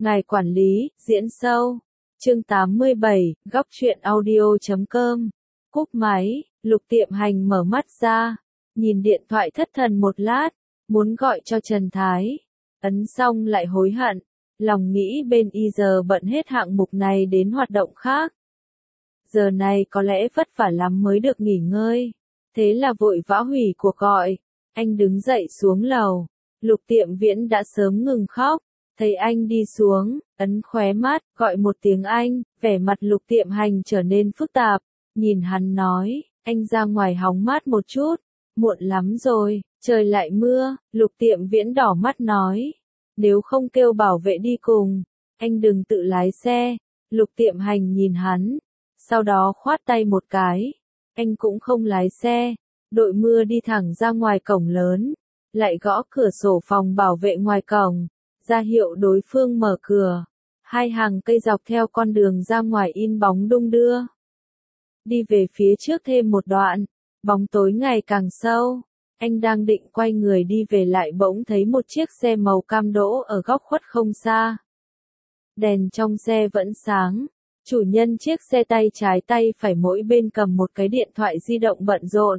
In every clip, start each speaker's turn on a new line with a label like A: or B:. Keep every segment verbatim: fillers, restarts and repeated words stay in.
A: Ngài quản lý, diễn sâu. Chương tám mươi bảy, góc truyện audio chấm com. Cúp máy, Lục Tiệm Hành mở mắt ra, nhìn điện thoại thất thần một lát, muốn gọi cho Trần Thái. Ấn xong lại hối hận, lòng nghĩ bên y giờ bận hết hạng mục này đến hoạt động khác. Giờ này có lẽ vất vả lắm mới được nghỉ ngơi. Thế là vội vã hủy cuộc gọi. Anh đứng dậy xuống lầu. Lục Tiệm Viễn đã sớm ngừng khóc. Thấy anh đi xuống, ấn khóe mắt, gọi một tiếng anh, vẻ mặt Lục Tiệm Hành trở nên phức tạp. Nhìn hắn nói, anh ra ngoài hóng mát một chút. Muộn lắm rồi, trời lại mưa. Lục Tiệm Viễn đỏ mắt nói, nếu không kêu bảo vệ đi cùng, anh đừng tự lái xe. Lục Tiệm Hành nhìn hắn, sau đó khoát tay một cái. Anh cũng không lái xe, đội mưa đi thẳng ra ngoài cổng lớn, lại gõ cửa sổ phòng bảo vệ ngoài cổng, ra hiệu đối phương mở cửa. Hai hàng cây dọc theo con đường ra ngoài in bóng đung đưa. Đi về phía trước thêm một đoạn, bóng tối ngày càng sâu. Anh đang định quay người đi về lại bỗng thấy một chiếc xe màu cam đỗ ở góc khuất không xa. Đèn trong xe vẫn sáng. Chủ nhân chiếc xe tay trái tay phải mỗi bên cầm một cái điện thoại di động bận rộn.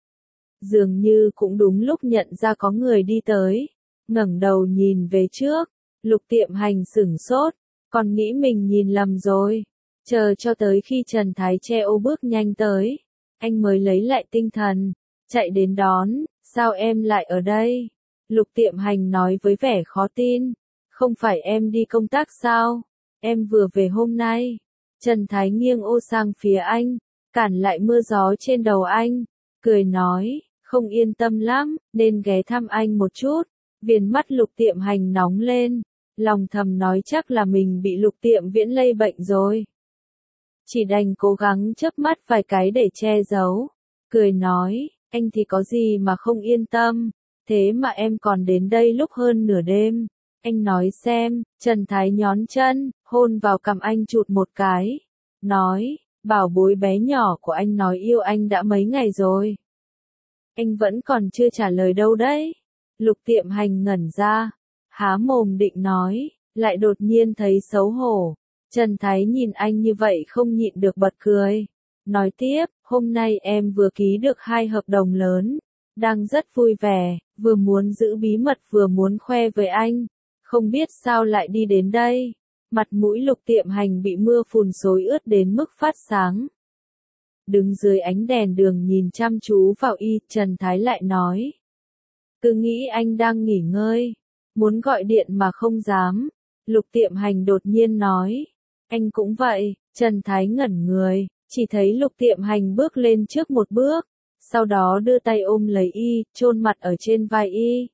A: Dường như cũng đúng lúc nhận ra có người đi tới. Ngẩng đầu nhìn về trước, Lục Tiệm Hành sửng sốt, còn nghĩ mình nhìn lầm rồi. Chờ cho tới khi Trần Thái che ô bước nhanh tới, anh mới lấy lại tinh thần, chạy đến đón. Sao em lại ở đây? Lục Tiệm Hành nói với vẻ khó tin. Không phải em đi công tác sao? Em vừa về hôm nay. Trần Thái nghiêng ô sang phía anh, cản lại mưa gió trên đầu anh, cười nói, không yên tâm lắm, nên ghé thăm anh một chút. Viền mắt Lục Tiệm Hành nóng lên, lòng thầm nói chắc là mình bị Lục Tiệm Viễn lây bệnh rồi. Chỉ đành cố gắng chớp mắt vài cái để che giấu, cười nói, anh thì có gì mà không yên tâm, thế mà em còn đến đây lúc hơn nửa đêm. Anh nói xem. Trần Thái nhón chân, hôn vào cằm anh chụt một cái. Nói, bảo bối bé nhỏ của anh nói yêu anh đã mấy ngày rồi. Anh vẫn còn chưa trả lời đâu đấy. Lục Tiệm Hành ngẩn ra, há mồm định nói, lại đột nhiên thấy xấu hổ. Trần Thái nhìn anh như vậy không nhịn được bật cười. Nói tiếp, hôm nay em vừa ký được hai hợp đồng lớn. Đang rất vui vẻ, vừa muốn giữ bí mật vừa muốn khoe với anh. Không biết sao lại đi đến đây. Mặt mũi Lục Tiệm Hành bị mưa phùn xối ướt đến mức phát sáng. Đứng dưới ánh đèn đường nhìn chăm chú vào y, Trần Thái lại nói. Cứ nghĩ anh đang nghỉ ngơi, muốn gọi điện mà không dám. Lục Tiệm Hành đột nhiên nói. Anh cũng vậy. Trần Thái ngẩn người, chỉ thấy Lục Tiệm Hành bước lên trước một bước, sau đó đưa tay ôm lấy y, chôn mặt ở trên vai y.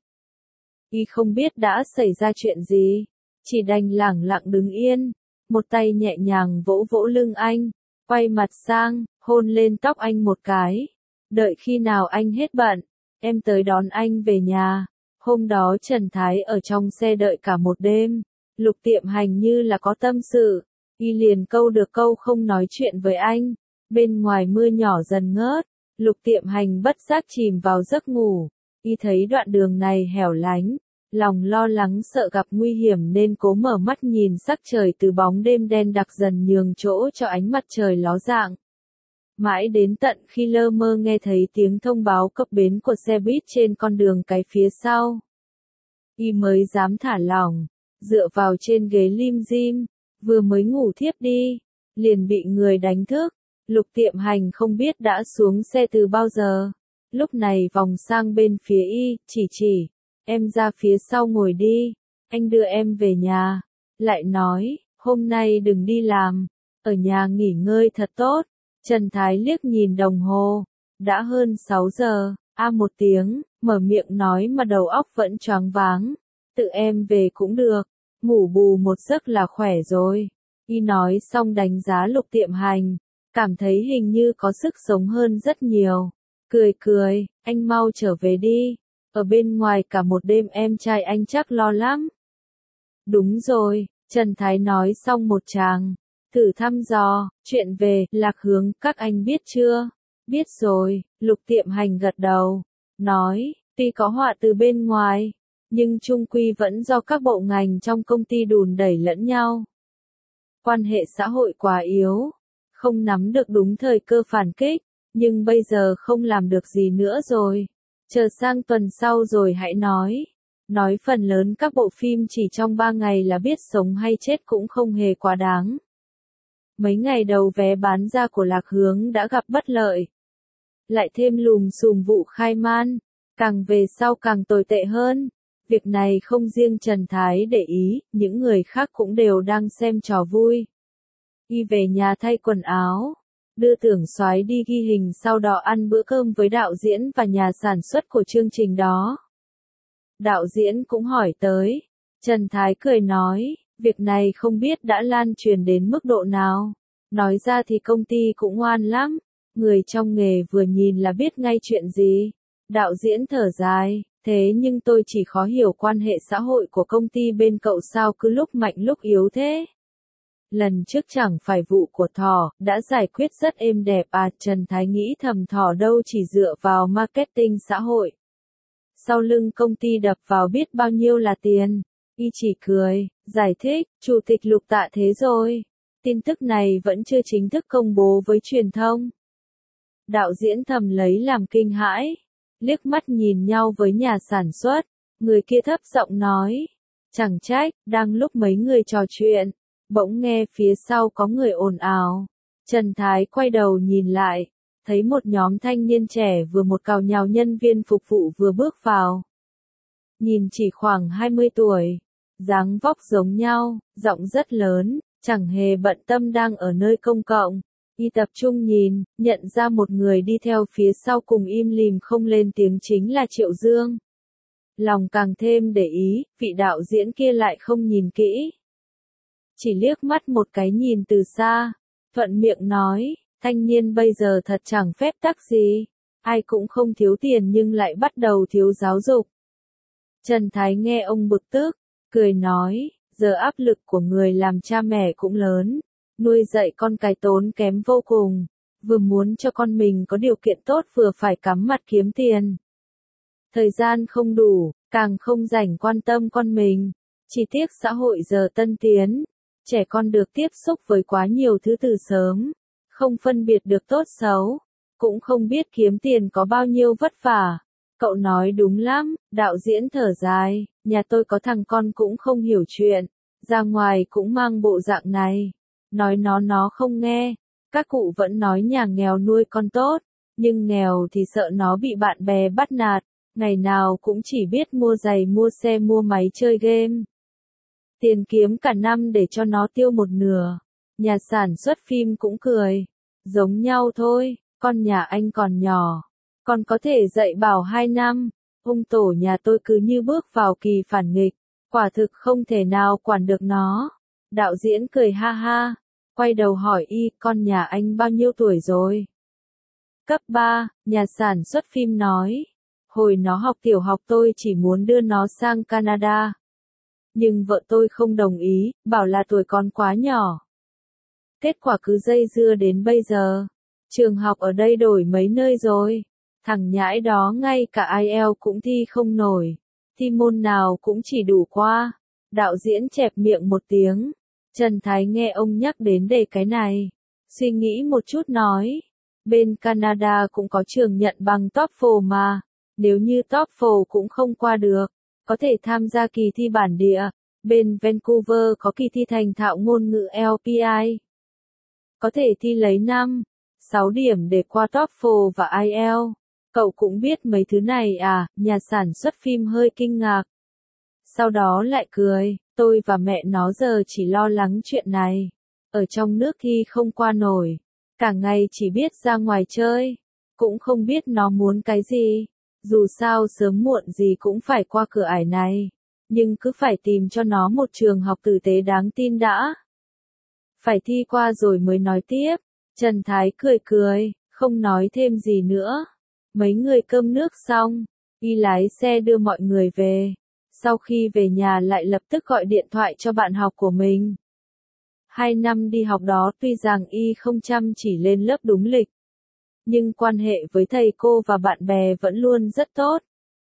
A: Y không biết đã xảy ra chuyện gì, chỉ đành lẳng lặng đứng yên, một tay nhẹ nhàng vỗ vỗ lưng anh, quay mặt sang, hôn lên tóc anh một cái. Đợi khi nào anh hết bận, em tới đón anh về nhà. Hôm đó Trần Thái ở trong xe đợi cả một đêm, Lục Tiệm Hành như là có tâm sự, y liền câu được câu không nói chuyện với anh. Bên ngoài mưa nhỏ dần ngớt, Lục Tiệm Hành bất giác chìm vào giấc ngủ. Y thấy đoạn đường này hẻo lánh, lòng lo lắng sợ gặp nguy hiểm nên cố mở mắt nhìn sắc trời từ bóng đêm đen đặc dần nhường chỗ cho ánh mặt trời ló dạng. Mãi đến tận khi lơ mơ nghe thấy tiếng thông báo cập bến của xe buýt trên con đường cái phía sau, y mới dám thả lỏng, dựa vào trên ghế lim dim, vừa mới ngủ thiếp đi, liền bị người đánh thức. Lục Tiệm Hành không biết đã xuống xe từ bao giờ. Lúc này vòng sang bên phía y, chỉ chỉ, em ra phía sau ngồi đi, anh đưa em về nhà. Lại nói, hôm nay đừng đi làm, ở nhà nghỉ ngơi thật tốt. Trần Thái liếc nhìn đồng hồ, đã hơn sáu giờ, a một tiếng, mở miệng nói mà đầu óc vẫn choáng váng. Tự em về cũng được, ngủ bù một giấc là khỏe rồi. Y nói xong đánh giá Lục Tiệm Hành, cảm thấy hình như có sức sống hơn rất nhiều. Cười cười, anh mau trở về đi. Ở bên ngoài cả một đêm em trai anh chắc lo lắm. Đúng rồi, Trần Thái nói xong một tràng. Thử thăm dò, chuyện về, Lạc Hướng, các anh biết chưa? Biết rồi, Lục Tiệm Hành gật đầu. Nói, tuy có họa từ bên ngoài, nhưng chung quy vẫn do các bộ ngành trong công ty đùn đẩy lẫn nhau. Quan hệ xã hội quá yếu, không nắm được đúng thời cơ phản kích, nhưng bây giờ không làm được gì nữa rồi. Chờ sang tuần sau rồi hãy nói. Nói phần lớn các bộ phim chỉ trong ba ngày là biết sống hay chết cũng không hề quá đáng. Mấy ngày đầu vé bán ra của Lạc Hướng đã gặp bất lợi. Lại thêm lùm xùm vụ khai man, càng về sau càng tồi tệ hơn. Việc này không riêng Trần Thái để ý, những người khác cũng đều đang xem trò vui. Y về nhà thay quần áo, đưa Tưởng Soái đi ghi hình, sau đó ăn bữa cơm với đạo diễn và nhà sản xuất của chương trình đó. Đạo diễn cũng hỏi tới. Trần Thái cười nói, việc này không biết đã lan truyền đến mức độ nào. Nói ra thì công ty cũng oan lắm. Người trong nghề vừa nhìn là biết ngay chuyện gì. Đạo diễn thở dài, thế nhưng tôi chỉ khó hiểu quan hệ xã hội của công ty bên cậu sao cứ lúc mạnh lúc yếu thế. Lần trước chẳng phải vụ của Thỏ, đã giải quyết rất êm đẹp à. Trần Thái nghĩ thầm, Thỏ đâu chỉ dựa vào marketing xã hội. Sau lưng công ty đập vào biết bao nhiêu là tiền. Y chỉ cười, giải thích, Chủ tịch Lục tạ thế rồi. Tin tức này vẫn chưa chính thức công bố với truyền thông. Đạo diễn thầm lấy làm kinh hãi, liếc mắt nhìn nhau với nhà sản xuất. Người kia thấp giọng nói, chẳng trách, đang lúc mấy người trò chuyện, bỗng nghe phía sau có người ồn ào. Trần Thái quay đầu nhìn lại, thấy một nhóm thanh niên trẻ vừa một cào nhào nhân viên phục vụ vừa bước vào. Nhìn chỉ khoảng hai mươi tuổi, dáng vóc giống nhau, giọng rất lớn, chẳng hề bận tâm đang ở nơi công cộng. Y tập trung nhìn, nhận ra một người đi theo phía sau cùng im lìm không lên tiếng chính là Triệu Dương. Lòng càng thêm để ý, vị đạo diễn kia lại không nhìn kỹ. Chỉ liếc mắt một cái nhìn từ xa, thuận miệng nói, thanh niên bây giờ thật chẳng phép tắc gì. Ai cũng không thiếu tiền nhưng lại bắt đầu thiếu giáo dục. Trần Thái nghe ông bực tức, cười nói, giờ áp lực của người làm cha mẹ cũng lớn. Nuôi dạy con cái tốn kém vô cùng, vừa muốn cho con mình có điều kiện tốt vừa phải cắm mặt kiếm tiền. Thời gian không đủ, càng không rảnh quan tâm con mình. Chỉ tiếc xã hội giờ tân tiến, trẻ con được tiếp xúc với quá nhiều thứ từ sớm, không phân biệt được tốt xấu, cũng không biết kiếm tiền có bao nhiêu vất vả. Cậu nói đúng lắm, đạo diễn thở dài, nhà tôi có thằng con cũng không hiểu chuyện, ra ngoài cũng mang bộ dạng này. Nói nó nó không nghe, các cụ vẫn nói nhà nghèo nuôi con tốt, nhưng nghèo thì sợ nó bị bạn bè bắt nạt, ngày nào cũng chỉ biết mua giày mua xe mua máy chơi game. Tiền kiếm cả năm để cho nó tiêu một nửa. Nhà sản xuất phim cũng cười, giống nhau thôi, con nhà anh còn nhỏ, còn có thể dạy bảo hai năm, ông tổ nhà tôi cứ như bước vào kỳ phản nghịch, quả thực không thể nào quản được nó. Đạo diễn cười ha ha, quay đầu hỏi y, con nhà anh bao nhiêu tuổi rồi? Cấp ba, nhà sản xuất phim nói. Hồi nó học tiểu học tôi chỉ muốn đưa nó sang Canada. Nhưng vợ tôi không đồng ý, bảo là tuổi con quá nhỏ. Kết quả cứ dây dưa đến bây giờ. Trường học ở đây đổi mấy nơi rồi. Thằng nhãi đó ngay cả ai eo cũng thi không nổi. Thi môn nào cũng chỉ đủ qua. Đạo diễn chẹp miệng một tiếng. Trần Thái nghe ông nhắc đến đề cái này. Suy nghĩ một chút nói. Bên Canada cũng có trường nhận bằng TOEFL mà. Nếu như TOEFL cũng không qua được, có thể tham gia kỳ thi bản địa. Bên Vancouver có kỳ thi thành thạo ngôn ngữ L P I. Có thể thi lấy năm, sáu điểm để qua TOEFL và ai eo. Cậu cũng biết mấy thứ này à? Nhà sản xuất phim hơi kinh ngạc. Sau đó lại cười, tôi và mẹ nó giờ chỉ lo lắng chuyện này. Ở trong nước thi không qua nổi, cả ngày chỉ biết ra ngoài chơi, cũng không biết nó muốn cái gì. Dù sao sớm muộn gì cũng phải qua cửa ải này, nhưng cứ phải tìm cho nó một trường học tử tế đáng tin đã. Phải thi qua rồi mới nói tiếp. Trần Thái cười cười, không nói thêm gì nữa. Mấy người cơm nước xong, y lái xe đưa mọi người về. Sau khi về nhà lại lập tức gọi điện thoại cho bạn học của mình. Hai năm đi học đó tuy rằng y không chăm chỉ lên lớp đúng lịch, nhưng quan hệ với thầy cô và bạn bè vẫn luôn rất tốt.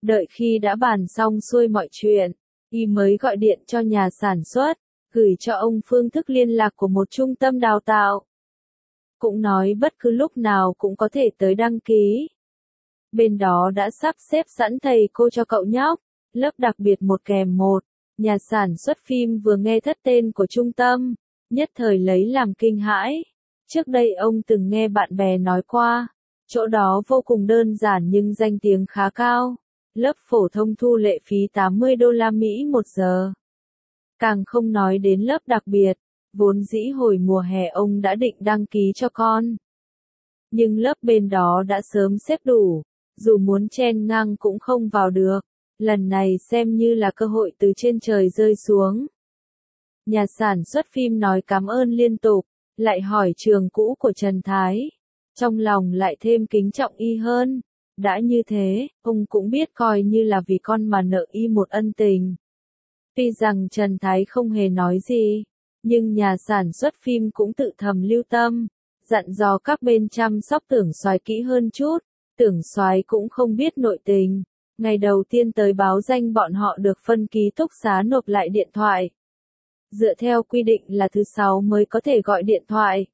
A: Đợi khi đã bàn xong xuôi mọi chuyện, y mới gọi điện cho nhà sản xuất, gửi cho ông phương thức liên lạc của một trung tâm đào tạo. Cũng nói bất cứ lúc nào cũng có thể tới đăng ký. Bên đó đã sắp xếp sẵn thầy cô cho cậu nhóc, lớp đặc biệt một kèm một. Nhà sản xuất phim vừa nghe thất tên của trung tâm, nhất thời lấy làm kinh hãi. Trước đây ông từng nghe bạn bè nói qua, chỗ đó vô cùng đơn giản nhưng danh tiếng khá cao. Lớp phổ thông thu lệ phí tám mươi đô la Mỹ một giờ. Càng không nói đến lớp đặc biệt, vốn dĩ hồi mùa hè ông đã định đăng ký cho con. Nhưng lớp bên đó đã sớm xếp đủ, dù muốn chen ngang cũng không vào được. Lần này xem như là cơ hội từ trên trời rơi xuống. Nhà sản xuất phim nói cảm ơn liên tục, lại hỏi trường cũ của Trần Thái. Trong lòng lại thêm kính trọng y hơn. Đã như thế, ông cũng biết coi như là vì con mà nợ y một ân tình. Tuy rằng Trần Thái không hề nói gì, nhưng nhà sản xuất phim cũng tự thầm lưu tâm, dặn dò các bên chăm sóc Tưởng Soái kỹ hơn chút. Tưởng Soái cũng không biết nội tình. Ngày đầu tiên tới báo danh bọn họ được phân ký túc xá nộp lại điện thoại. Dựa theo quy định là thứ sáu mới có thể gọi điện thoại.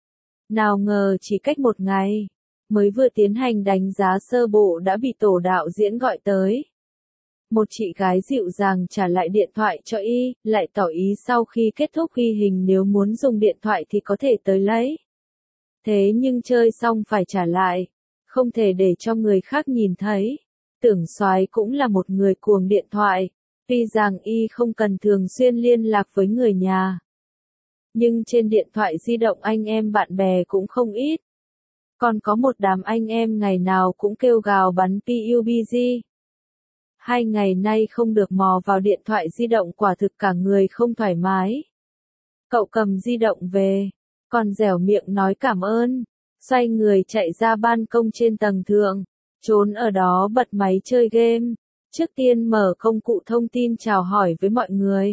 A: Nào ngờ chỉ cách một ngày, mới vừa tiến hành đánh giá sơ bộ đã bị tổ đạo diễn gọi tới. Một chị gái dịu dàng trả lại điện thoại cho y, lại tỏ ý sau khi kết thúc ghi hình nếu muốn dùng điện thoại thì có thể tới lấy. Thế nhưng chơi xong phải trả lại, không thể để cho người khác nhìn thấy. Tưởng Soái cũng là một người cuồng điện thoại, tuy rằng y không cần thường xuyên liên lạc với người nhà. Nhưng trên điện thoại di động anh em bạn bè cũng không ít. Còn có một đám anh em ngày nào cũng kêu gào bắn pê u bê giê. Hai ngày nay không được mò vào điện thoại di động quả thực cả người không thoải mái. Cậu cầm di động về, còn dẻo miệng nói cảm ơn, xoay người chạy ra ban công trên tầng thượng, trốn ở đó bật máy chơi game, trước tiên mở công cụ thông tin chào hỏi với mọi người.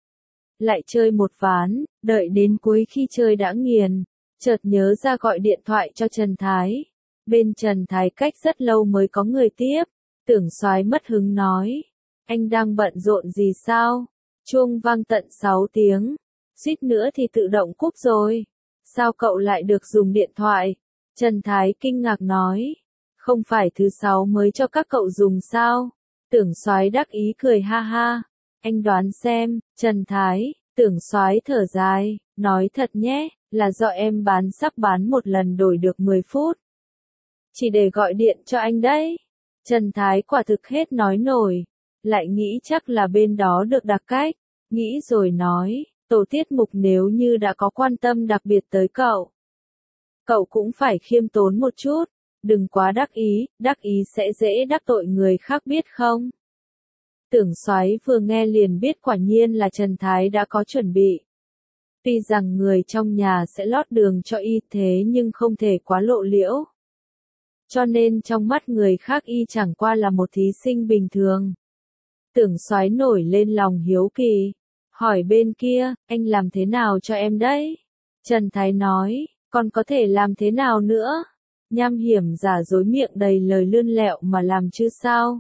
A: Lại chơi một ván, đợi đến cuối khi chơi đã nghiền, chợt nhớ ra gọi điện thoại cho Trần Thái. Bên Trần Thái cách rất lâu mới có người tiếp. Tưởng Soái mất hứng nói, anh đang bận rộn gì sao? Chuông vang tận sáu tiếng, suýt nữa thì tự động cúp rồi. Sao cậu lại được dùng điện thoại? Trần Thái kinh ngạc nói, không phải thứ sáu mới cho các cậu dùng sao? Tưởng Soái đắc ý cười ha ha. Anh đoán xem, Trần Thái, Tưởng Soái thở dài, nói thật nhé, là do em bán sắp bán một lần đổi được mười phút. Chỉ để gọi điện cho anh đấy. Trần Thái quả thực hết nói nổi, lại nghĩ chắc là bên đó được đặc cách, nghĩ rồi nói, tổ tiết mục nếu như đã có quan tâm đặc biệt tới cậu. Cậu cũng phải khiêm tốn một chút, đừng quá đắc ý, đắc ý sẽ dễ đắc tội người khác biết không? Tưởng Soái vừa nghe liền biết quả nhiên là Trần Thái đã có chuẩn bị. Tuy rằng người trong nhà sẽ lót đường cho y thế nhưng không thể quá lộ liễu. Cho nên trong mắt người khác y chẳng qua là một thí sinh bình thường. Tưởng Soái nổi lên lòng hiếu kỳ, hỏi bên kia, anh làm thế nào cho em đấy? Trần Thái nói, còn có thể làm thế nào nữa? Nham hiểm giả dối miệng đầy lời lươn lẹo mà làm chứ sao?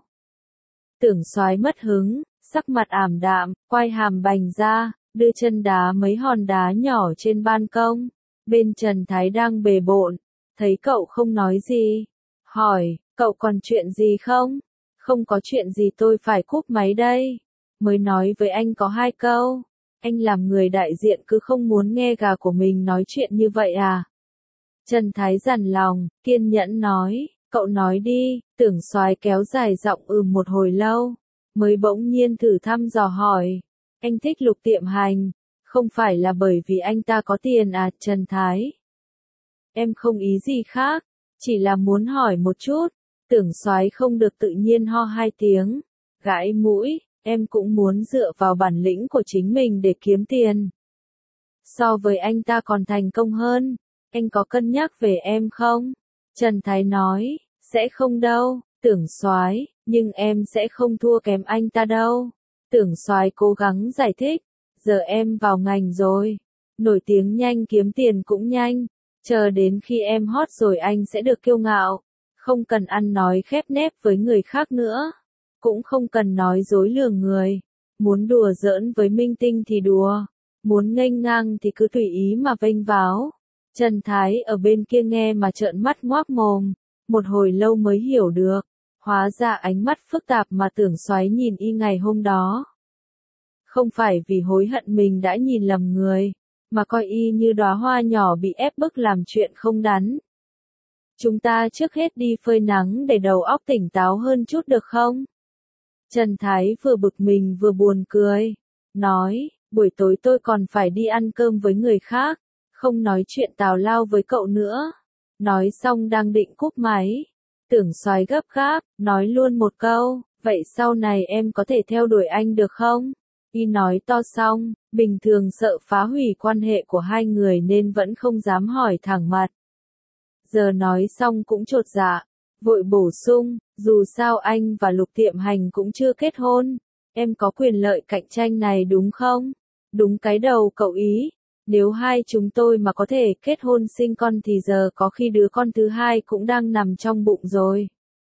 A: Tưởng Soái mất hứng, sắc mặt ảm đạm, quay hàm bành ra, đưa chân đá mấy hòn đá nhỏ trên ban công. Bên Trần Thái đang bề bộn, thấy cậu không nói gì. Hỏi, cậu còn chuyện gì không? Không có chuyện gì tôi phải cúp máy đây. Mới nói với anh có hai câu. Anh làm người đại diện cứ không muốn nghe gà của mình nói chuyện như vậy à? Trần Thái dằn lòng, kiên nhẫn nói, cậu nói đi. Tưởng Soái kéo dài giọng ừm một hồi lâu, mới bỗng nhiên thử thăm dò hỏi. Anh thích Lục Tiệm Hành, không phải là bởi vì anh ta có tiền à? Trần Thái, em không ý gì khác. Chỉ là muốn hỏi một chút. Tưởng Soái không được tự nhiên ho hai tiếng, gãi mũi, em cũng muốn dựa vào bản lĩnh của chính mình để kiếm tiền. So với anh ta còn thành công hơn, anh có cân nhắc về em không? Trần Thái nói, sẽ không đâu, Tưởng Soái, nhưng em sẽ không thua kém anh ta đâu. Tưởng Soái cố gắng giải thích, giờ em vào ngành rồi, nổi tiếng nhanh kiếm tiền cũng nhanh. Chờ đến khi em hot rồi anh sẽ được kiêu ngạo, không cần ăn nói khép nép với người khác nữa. cũng không cần nói dối lừa người. Muốn đùa giỡn với minh tinh thì đùa, muốn nghênh ngang thì cứ tùy ý mà vênh váo. Trần Thái ở bên kia nghe mà trợn mắt ngoác mồm, một hồi lâu mới hiểu được, hóa ra ánh mắt phức tạp mà Tưởng Soái nhìn y ngày hôm đó. Không phải vì hối hận mình đã nhìn lầm người, mà coi y như đóa hoa nhỏ bị ép bức làm chuyện không đắn. Chúng ta trước hết đi phơi nắng để đầu óc tỉnh táo hơn chút được không? Trần Thái vừa bực mình vừa buồn cười, nói, buổi tối tôi còn phải đi ăn cơm với người khác, không nói chuyện tào lao với cậu nữa. Nói xong đang định cúp máy, Tưởng Soái gấp gáp, nói luôn một câu, vậy sau này em có thể theo đuổi anh được không? Y nói to xong, bình thường sợ phá hủy quan hệ của hai người nên vẫn không dám hỏi thẳng mặt. Giờ nói xong cũng chột dạ, vội bổ sung, dù sao anh và Lục Tiệm Hành cũng chưa kết hôn, em có quyền lợi cạnh tranh này đúng không? Đúng cái đầu cậu ý, nếu hai chúng tôi mà có thể kết hôn sinh con thì giờ có khi đứa con thứ hai cũng đang nằm trong bụng rồi.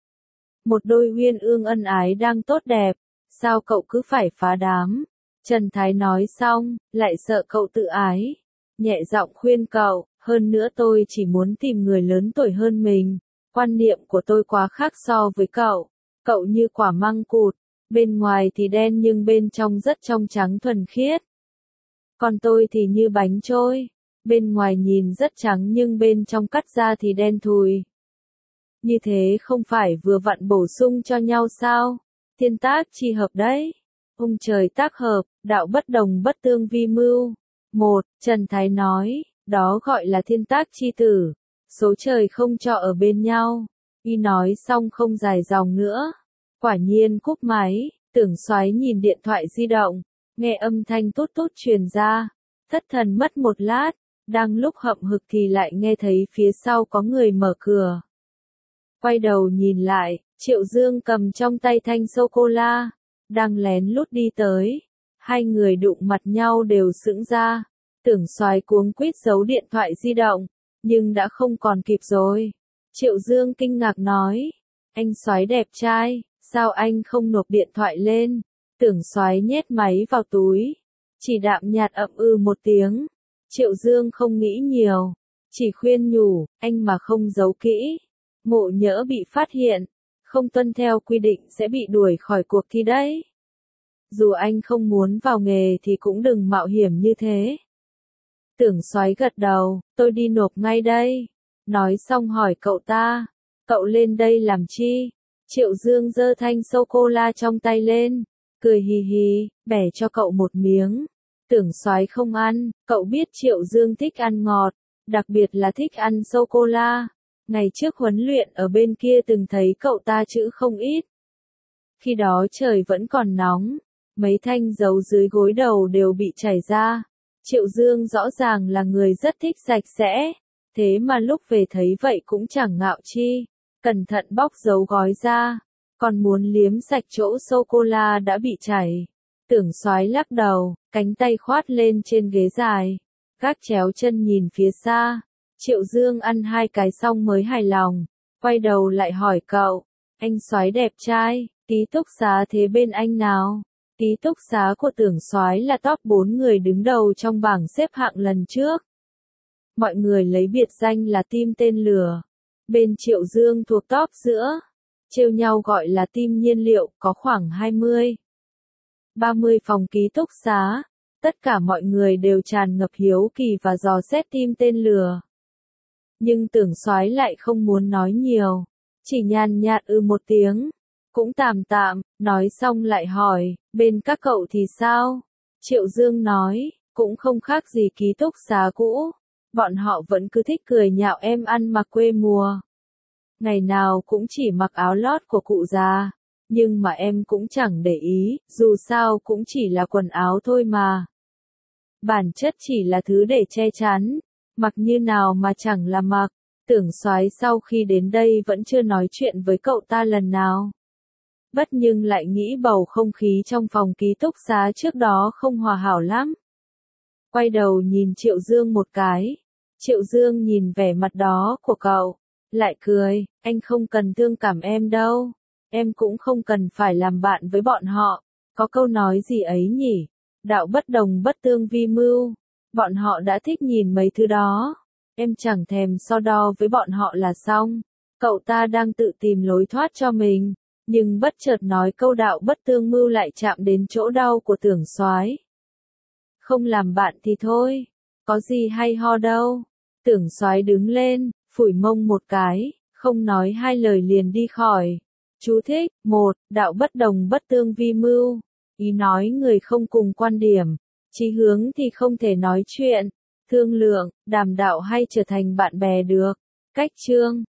A: Một đôi uyên ương ân ái đang tốt đẹp, sao cậu cứ phải phá đám? Trần Thái nói xong, lại sợ cậu tự ái, nhẹ giọng khuyên cậu, hơn nữa tôi chỉ muốn tìm người lớn tuổi hơn mình, quan niệm của tôi quá khác so với cậu, cậu như quả măng cụt, bên ngoài thì đen nhưng bên trong rất trong trắng thuần khiết. Còn tôi thì như bánh trôi, bên ngoài nhìn rất trắng nhưng bên trong cắt ra thì đen thùi. Như thế không phải vừa vặn bổ sung cho nhau sao? Thiên tác chi hợp đấy. Ung trời tác hợp, đạo bất đồng bất tương vi mưu. Một, Trần Thái nói, đó gọi là thiên tác chi tử. Số trời không cho ở bên nhau. Y nói xong không dài dòng nữa. Quả nhiên cúp máy, Tưởng Soái nhìn điện thoại di động, nghe âm thanh tút tút truyền ra. Thất thần mất một lát, đang lúc hậm hực thì lại nghe thấy phía sau có người mở cửa. Quay đầu nhìn lại, Triệu Dương cầm trong tay thanh sô-cô-la, đang lén lút đi tới. Hai người đụng mặt nhau đều sững ra. Tưởng Soái cuống quýt giấu điện thoại di động, nhưng đã không còn kịp rồi. Triệu Dương kinh ngạc nói, anh Soái đẹp trai, sao anh không nộp điện thoại lên? Tưởng Soái nhét máy vào túi, chỉ đạm nhạt ậm ừ một tiếng. Triệu Dương không nghĩ nhiều, chỉ khuyên nhủ, anh mà không giấu kỹ, ngộ nhỡ bị phát hiện, không tuân theo quy định sẽ bị đuổi khỏi cuộc thi đấy. Dù anh không muốn vào nghề thì cũng đừng mạo hiểm như thế. Tưởng Soái gật đầu, tôi đi nộp ngay đây. Nói xong hỏi cậu ta, cậu lên đây làm chi? Triệu Dương giơ thanh sô-cô-la trong tay lên, cười hì hì, bẻ cho cậu một miếng. Tưởng Soái không ăn, cậu biết Triệu Dương thích ăn ngọt, đặc biệt là thích ăn sô-cô-la. Ngày trước huấn luyện ở bên kia từng thấy cậu ta chữ không ít. Khi đó trời vẫn còn nóng, mấy thanh dấu dưới gối đầu đều bị chảy ra. Triệu Dương rõ ràng là người rất thích sạch sẽ, thế mà lúc về thấy vậy cũng chẳng ngạo chi, cẩn thận bóc dấu gói ra, còn muốn liếm sạch chỗ sô-cô-la đã bị chảy. Tưởng Soái lắc đầu, cánh tay khoát lên trên ghế dài, gác chéo chân nhìn phía xa. Triệu Dương ăn hai cái xong mới hài lòng, quay đầu lại hỏi cậu, anh Soái đẹp trai, ký túc xá thế bên anh nào? Ký túc xá của Tưởng Soái là top bốn người đứng đầu trong bảng xếp hạng lần trước. Mọi người lấy biệt danh là team tên lửa. Bên Triệu Dương thuộc top giữa, trêu nhau gọi là team nhiên liệu, có khoảng hai mươi, ba mươi phòng ký túc xá. Tất cả mọi người đều tràn ngập hiếu kỳ và dò xét team tên lửa. Nhưng Tưởng Soái lại không muốn nói nhiều, chỉ nhàn nhạt ư một tiếng, cũng tạm tạm, nói xong lại hỏi, bên các cậu thì sao? Triệu Dương nói, cũng không khác gì ký túc xá cũ, bọn họ vẫn cứ thích cười nhạo em ăn mặc quê mùa. Ngày nào cũng chỉ mặc áo lót của cụ già, nhưng mà em cũng chẳng để ý, dù sao cũng chỉ là quần áo thôi mà. Bản chất chỉ là thứ để che chắn, mặc như nào mà chẳng là mặc. Tưởng Soái sau khi đến đây vẫn chưa nói chuyện với cậu ta lần nào. Bất nhưng lại nghĩ bầu không khí trong phòng ký túc xá trước đó không hòa hảo lắm. Quay đầu nhìn Triệu Dương một cái. Triệu Dương nhìn vẻ mặt đó của cậu, lại cười, anh không cần thương cảm em đâu. em cũng không cần phải làm bạn với bọn họ. Có câu nói gì ấy nhỉ? Đạo bất đồng bất tương vi mưu. Bọn họ đã thích nhìn mấy thứ đó. Em chẳng thèm so đo với bọn họ là xong. Cậu ta đang tự tìm lối thoát cho mình, nhưng bất chợt nói câu đạo bất tương mưu lại chạm đến chỗ đau của Tưởng Soái. Không làm bạn thì thôi, có gì hay ho đâu. Tưởng Soái đứng lên, phủi mông một cái, không nói hai lời liền đi khỏi. Chú thích: một. Đạo bất đồng bất tương vi mưu. Ý nói người không cùng quan điểm, chí hướng thì không thể nói chuyện, thương lượng, đàm đạo hay trở thành bạn bè được. Cách chương